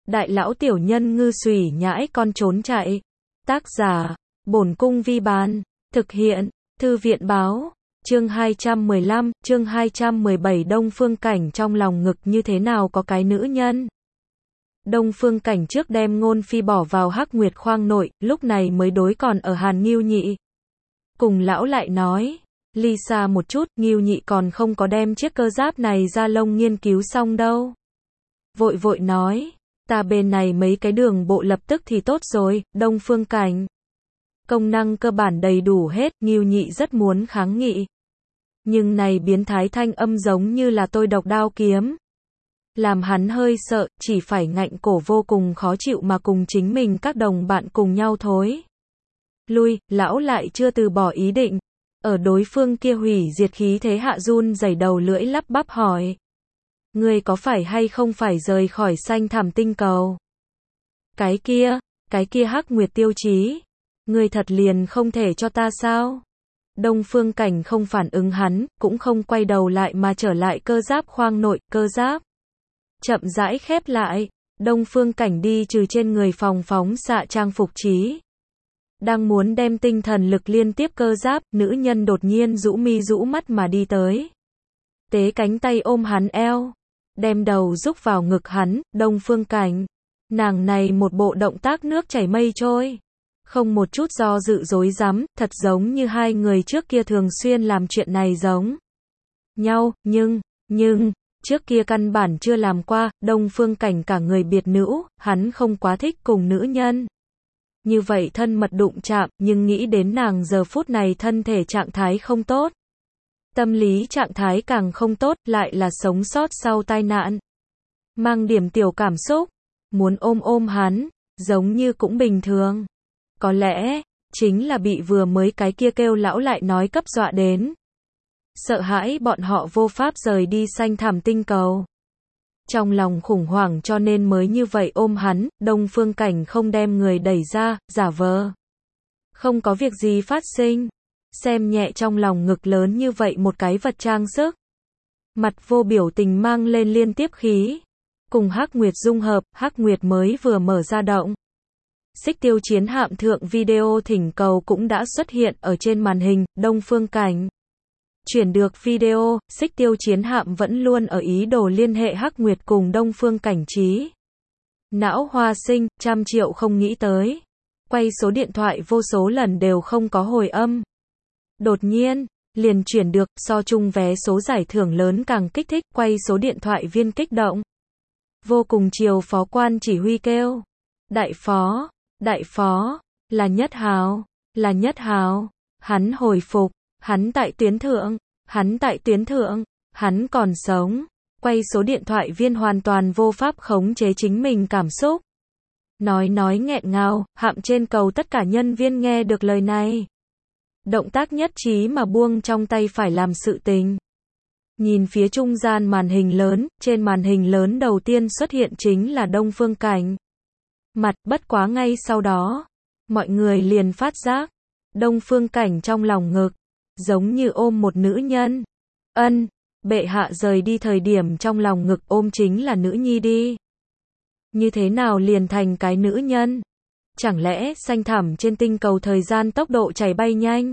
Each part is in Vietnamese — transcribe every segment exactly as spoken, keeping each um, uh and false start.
đại lão tiểu nhân ngư xùy nhãi con trốn chạy. Tác giả, Bổn Cung Vi Bán. Thực hiện, Thư viện Báo. Chương hai trăm mười lăm, chương hai trăm mười bảy Đông Phương Cảnh trong lòng ngực như thế nào có cái nữ nhân. Đông Phương Cảnh trước đem Ngôn Phi bỏ vào Hắc Nguyệt khoang nội, lúc này mới đối còn ở Hàn Ngưu Nhị. Cùng lão lại nói, ly xa một chút, Ngưu Nhị còn không có đem chiếc cơ giáp này ra lông nghiên cứu xong đâu. Vội vội nói, ta bên này mấy cái đường bộ lập tức thì tốt rồi, Đông Phương Cảnh. Công năng cơ bản đầy đủ hết, Ngưu Nhị rất muốn kháng nghị. Nhưng này biến thái thanh âm giống như là tôi độc đao kiếm. Làm hắn hơi sợ, chỉ phải ngạnh cổ vô cùng khó chịu mà cùng chính mình các đồng bạn cùng nhau thối. Lui, lão lại chưa từ bỏ ý định. Ở đối phương kia hủy diệt khí thế hạ run rẩy đầu lưỡi lắp bắp hỏi. Ngươi có phải hay không phải rời khỏi xanh thảm tinh cầu? Cái kia, cái kia Hắc Nguyệt tiêu chí. Ngươi thật liền không thể cho ta sao? Đông Phương Cảnh không phản ứng hắn, cũng không quay đầu lại mà trở lại cơ giáp khoang nội, cơ giáp. Chậm rãi khép lại, Đông Phương Cảnh đi trừ trên người phòng phóng xạ trang phục trí. Đang muốn đem tinh thần lực liên tiếp cơ giáp, nữ nhân đột nhiên rũ mi rũ mắt mà đi tới. Tế cánh tay ôm hắn eo, đem đầu rúc vào ngực hắn, Đông Phương Cảnh. Nàng này một bộ động tác nước chảy mây trôi. Không một chút do dự dối rắm, thật giống như hai người trước kia thường xuyên làm chuyện này giống nhau, nhưng, nhưng, trước kia căn bản chưa làm qua, Đông Phương Cảnh cả người biệt nữ, hắn không quá thích cùng nữ nhân. Như vậy thân mật đụng chạm, nhưng nghĩ đến nàng giờ phút này thân thể trạng thái không tốt. Tâm lý trạng thái càng không tốt, lại là sống sót sau tai nạn. Mang điểm tiểu cảm xúc, muốn ôm ôm hắn, giống như cũng bình thường. Có lẽ, chính là bị vừa mới cái kia kêu lão lại nói cấp dọa đến. Sợ hãi bọn họ vô pháp rời đi xanh thảm tinh cầu. Trong lòng khủng hoảng cho nên mới như vậy ôm hắn, Đông Phương Cảnh không đem người đẩy ra, giả vờ. Không có việc gì phát sinh. Xem nhẹ trong lòng ngực lớn như vậy một cái vật trang sức. Mặt vô biểu tình mang lên liên tiếp khí. Cùng Hắc Nguyệt dung hợp, Hắc Nguyệt mới vừa mở ra động. Xích Tiêu chiến hạm thượng video thỉnh cầu cũng đã xuất hiện ở trên màn hình, Đông Phương Cảnh. Chuyển được video, Xích Tiêu chiến hạm vẫn luôn ở ý đồ liên hệ Hắc Nguyệt cùng Đông Phương Cảnh trí. Não hoa sinh, trăm triệu không nghĩ tới. Quay số điện thoại vô số lần đều không có hồi âm. Đột nhiên, liền chuyển được, so chung vé số giải thưởng lớn càng kích thích, quay số điện thoại viên kích động. Vô cùng chiều phó quan chỉ huy kêu. Đại phó, đại phó, là Nhất Hào, là Nhất Hào. Hắn hồi phục, hắn tại tuyến thượng, hắn tại tuyến thượng, hắn còn sống. Quay số điện thoại viên hoàn toàn vô pháp khống chế chính mình cảm xúc. Nói nói nghẹn ngào, hạm trên cầu tất cả nhân viên nghe được lời này. Động tác nhất trí mà buông trong tay phải làm sự tình. Nhìn phía trung gian màn hình lớn, trên màn hình lớn đầu tiên xuất hiện chính là Đông Phương Cảnh. Mặt, bất quá ngay sau đó, mọi người liền phát giác, Đông Phương Cảnh trong lòng ngực, giống như ôm một nữ nhân. Ân, bệ hạ rời đi thời điểm trong lòng ngực ôm chính là nữ nhi đi. Như thế nào liền thành cái nữ nhân? Chẳng lẽ xanh thẳm trên tinh cầu thời gian tốc độ chảy bay nhanh?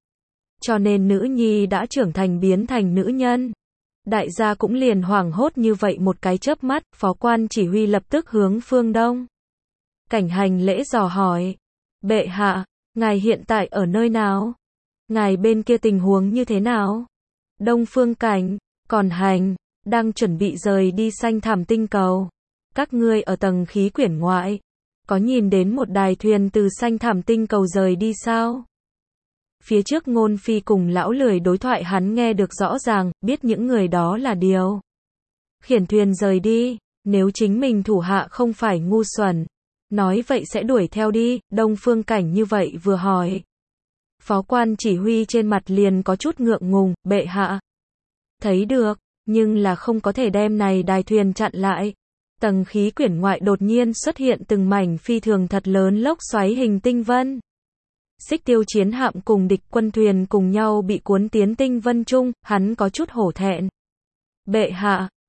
Cho nên nữ nhi đã trưởng thành biến thành nữ nhân. Đại gia cũng liền hoảng hốt như vậy một cái chớp mắt, phó quan chỉ huy lập tức hướng phương đông. Cảnh Hành lễ dò hỏi. Bệ hạ, ngài hiện tại ở nơi nào? Ngài bên kia tình huống như thế nào? Đông Phương Cảnh, còn Hành, đang chuẩn bị rời đi xanh thảm tinh cầu. Các ngươi ở tầng khí quyển ngoại, có nhìn đến một đài thuyền từ xanh thảm tinh cầu rời đi sao? Phía trước Ngôn Phi cùng lão lười đối thoại hắn nghe được rõ ràng, biết những người đó là điều khiển thuyền rời đi, nếu chính mình thủ hạ không phải ngu xuẩn. Nói vậy sẽ đuổi theo đi, Đông Phương Cảnh như vậy vừa hỏi. Phó quan chỉ huy trên mặt liền có chút ngượng ngùng, bệ hạ. Thấy được, nhưng là không có thể đem này đài thuyền chặn lại. Tầng khí quyển ngoại đột nhiên xuất hiện từng mảnh phi thường thật lớn lốc xoáy hình tinh vân. Xích Tiêu chiến hạm cùng địch quân thuyền cùng nhau bị cuốn tiến tinh vân chung, hắn có chút hổ thẹn. Bệ hạ,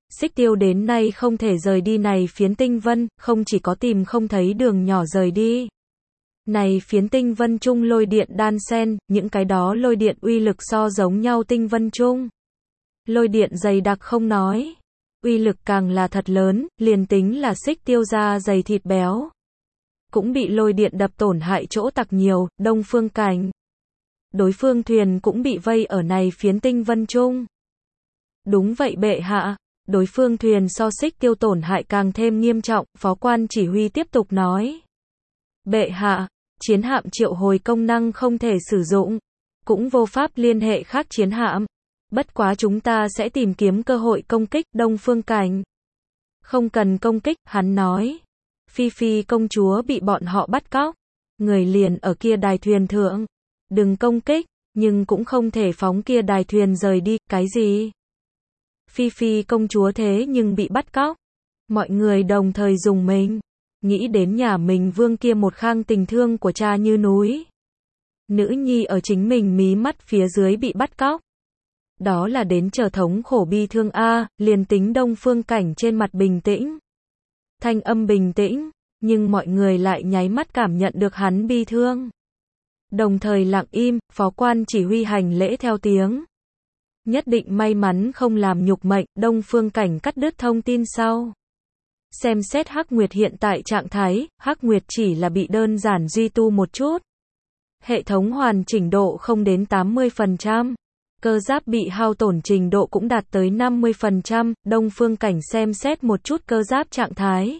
Xích Tiêu đến nay không thể rời đi này phiến tinh vân, không chỉ có tìm không thấy đường nhỏ rời đi. Này phiến tinh vân chung lôi điện đan xen, những cái đó lôi điện uy lực so giống nhau tinh vân chung. Lôi điện dày đặc không nói, uy lực càng là thật lớn, liền tính là Xích Tiêu da dày thịt béo, cũng bị lôi điện đập tổn hại chỗ tặc nhiều. Đông Phương Cảnh, đối phương thuyền cũng bị vây ở này phiến tinh vân chung. Đúng vậy bệ hạ, đối phương thuyền so Xích Tiêu tổn hại càng thêm nghiêm trọng. Phó quan chỉ huy tiếp tục nói, bệ hạ, chiến hạm triệu hồi công năng không thể sử dụng, cũng vô pháp liên hệ khác chiến hạm. Bất quá chúng ta sẽ tìm kiếm cơ hội công kích. Đông Phương Cảnh, không cần công kích, hắn nói. Phi Phi công chúa bị bọn họ bắt cóc, người liền ở kia đài thuyền thượng. Đừng công kích, nhưng cũng không thể phóng kia đài thuyền rời đi. Cái gì? Phi Phi công chúa thế nhưng bị bắt cóc. Mọi người đồng thời dùng mình, nghĩ đến nhà mình vương kia một khang tình thương của cha như núi. Nữ nhi ở chính mình mí mắt phía dưới bị bắt cóc. Đó là đến chờ thống khổ bi thương a. Liền tính Đông Phương Cảnh trên mặt bình tĩnh, thanh âm bình tĩnh, nhưng mọi người lại nháy mắt cảm nhận được hắn bi thương. Đồng thời lặng im. Phó quan chỉ huy hành lễ theo tiếng. Nhất định may mắn không làm nhục mệnh. Đông Phương Cảnh cắt đứt thông tin sau. Xem xét Hắc Nguyệt hiện tại trạng thái, Hắc Nguyệt chỉ là bị đơn giản duy tu một chút. Hệ thống hoàn chỉnh độ không đến tám mươi phần trăm. Cơ giáp bị hao tổn trình độ cũng đạt tới năm mươi phần trăm. Đông Phương Cảnh xem xét một chút cơ giáp trạng thái.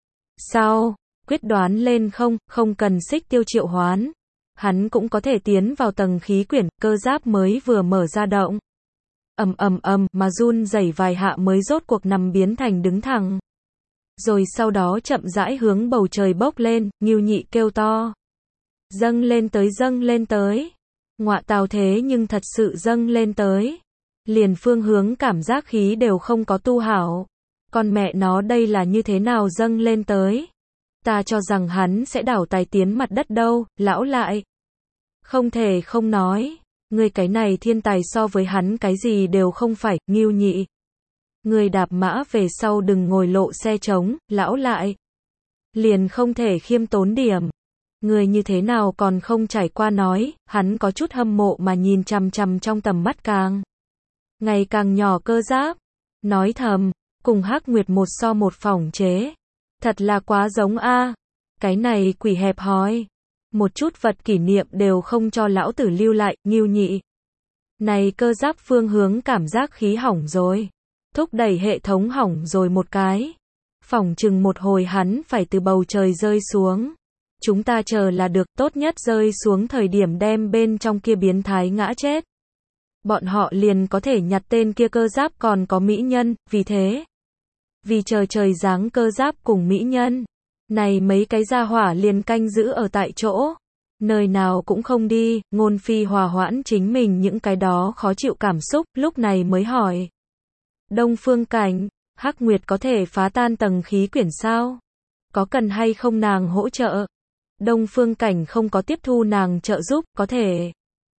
Sao? Quyết đoán lên không, không cần Xích Tiêu triệu hoán. Hắn cũng có thể tiến vào tầng khí quyển. Cơ giáp mới vừa mở ra động. Ầm ầm ầm mà run rẩy vài hạ mới rốt cuộc nằm biến thành đứng thẳng. Rồi sau đó chậm rãi hướng bầu trời bốc lên. Ngưu Nhị kêu to, dâng lên tới, dâng lên tới. Ngọa tào, thế nhưng thật sự dâng lên tới. Liền phương hướng cảm giác khí đều không có tu hảo. Con mẹ nó, đây là như thế nào dâng lên tới? Ta cho rằng hắn sẽ đảo tài tiến mặt đất đâu. Lão lại, không thể không nói, người cái này thiên tài so với hắn cái gì đều không phải. Ngưu Nhị, người đạp mã về sau đừng ngồi lộ xe trống. Lão lại, liền không thể khiêm tốn điểm. Người như thế nào còn không trải qua nói. Hắn có chút hâm mộ mà nhìn chằm chằm trong tầm mắt càng ngày càng nhỏ cơ giáp. Nói thầm, cùng Hắc Nguyệt một so một phỏng chế. Thật là quá giống a. Cái này quỷ hẹp hòi. Một chút vật kỷ niệm đều không cho lão tử lưu lại. Ngưu Nhị, này cơ giáp phương hướng cảm giác khí hỏng rồi. Thúc đẩy hệ thống hỏng rồi một cái. Phỏng chừng một hồi hắn phải từ bầu trời rơi xuống. Chúng ta chờ là được, tốt nhất rơi xuống thời điểm đem bên trong kia biến thái ngã chết. Bọn họ liền có thể nhặt tên kia cơ giáp còn có mỹ nhân. Vì thế, vì chờ trời giáng cơ giáp cùng mỹ nhân, này mấy cái gia hỏa liền canh giữ ở tại chỗ, nơi nào cũng không đi. Ngôn Phi hòa hoãn chính mình những cái đó khó chịu cảm xúc, lúc này mới hỏi, Đông Phương Cảnh, Hắc Nguyệt có thể phá tan tầng khí quyển sao? Có cần hay không nàng hỗ trợ? Đông Phương Cảnh không có tiếp thu nàng trợ giúp. Có thể.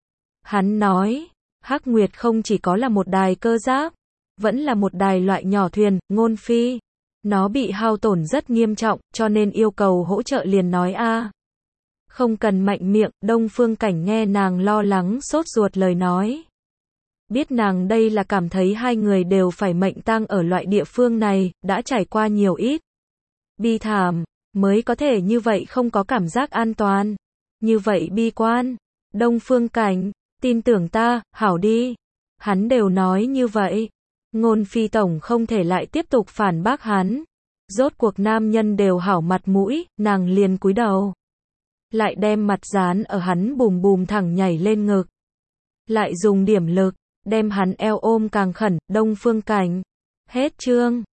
Hắn nói, Hắc Nguyệt không chỉ có là một đài cơ giáp, vẫn là một đài loại nhỏ thuyền. Ngôn Phi, nó bị hao tổn rất nghiêm trọng, cho nên yêu cầu hỗ trợ liền nói a. Không cần mạnh miệng. Đông Phương Cảnh nghe nàng lo lắng sốt ruột lời nói, biết nàng đây là cảm thấy hai người đều phải mệnh tang ở loại địa phương này, đã trải qua nhiều ít bi thảm, mới có thể như vậy không có cảm giác an toàn, như vậy bi quan. Đông Phương Cảnh, tin tưởng ta, hảo đi. Hắn đều nói như vậy. Ngôn Phi tổng không thể lại tiếp tục phản bác hắn. Rốt cuộc nam nhân đều hảo mặt mũi, nàng liền cúi đầu, lại đem mặt dán ở hắn bùm bùm thẳng nhảy lên ngực, lại dùng điểm lực đem hắn eo ôm càng khẩn. Đông Phương Cảnh, hết chương.